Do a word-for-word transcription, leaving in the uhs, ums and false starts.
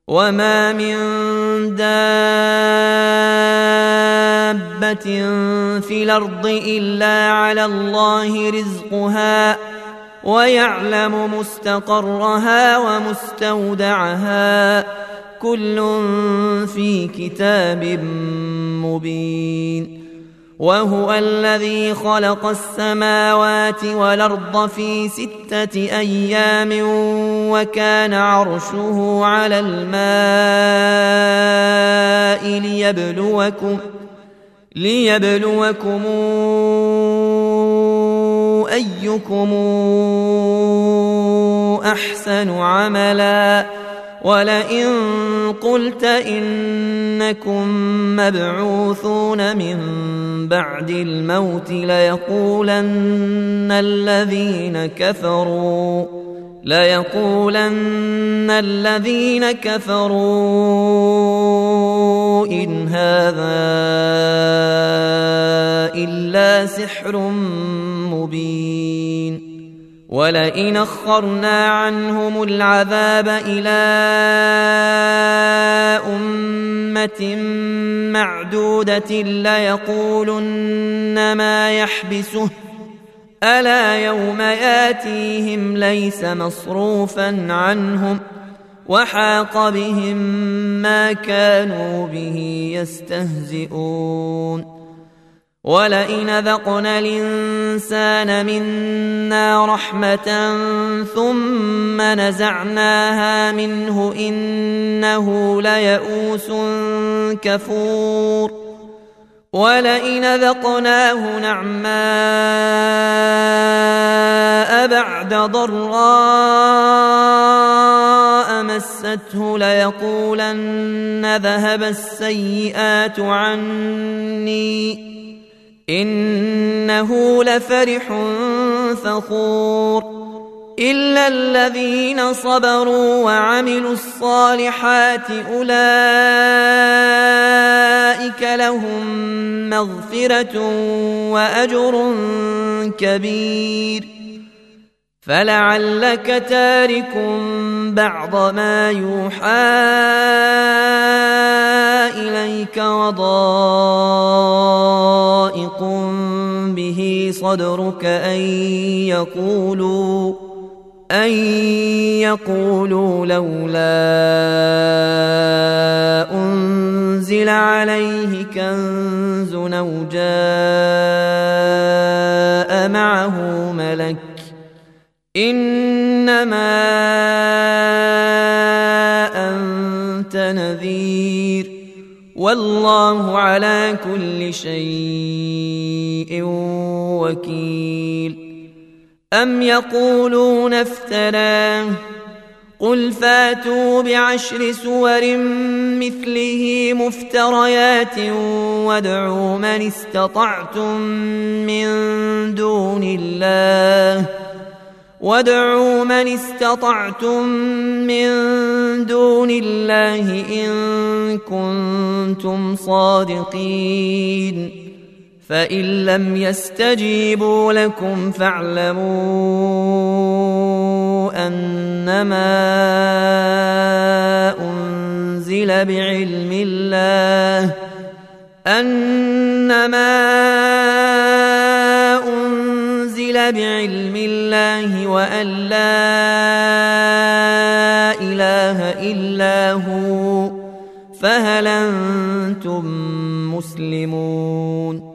وما من دابة في الأرض إلا على الله رزقها ويعلم مستقرها ومستودعها كل في كتاب مبين. وهو الذي خلق السماوات والأرض في ستة أيام وكان عرشه على الماء ليبلوكم, ليبلوكم أيكم أحسن عملا. ولئن قلت إنكم مبعوثون من بعد الموت ليقولن الذين كفروا ليقولن الذين كفروا إن هذا إلا سحر مبين. ولئن أخرنا عنهم العذاب إلى أمة معدودة ليقولن ما يحبسه ألا يوم ياتيهم ليس مصروفا عنهم وحاق بهم ما كانوا به يستهزئون. ولئن ذقنا الإنسان منا رحمة ثم نزعناها منه إنه ليئوس كفور. ولئن ذقناه نعماء بعد ضراء مسته ليقولن ذهب السيئات عني إنه لفرح فخور. إلا الذين صبروا وعملوا الصالحات أولئك لهم مغفرة وأجر كبير. فلعلك تارك بعض ما يوحى إليك وضائق به صدرك أن يقولوا أن يقولوا لولا أنزل عليه كنز أو جاء معه ملك إنما أنت نذير والله على كل شيء وكيل. أم يقولون افتراه قل فاتوا بعشر سور مثله مفتريات وادعوا من استطعتم من دون الله وادعوا من استطعتم من دون الله إن كنتم صادقين. فإن لم يستجيبوا لكم فاعلموا أنما أنزل بعلم الله أنما أنزل بعلم الله وأن لا إله إلا هو فهل أنتم مسلمون.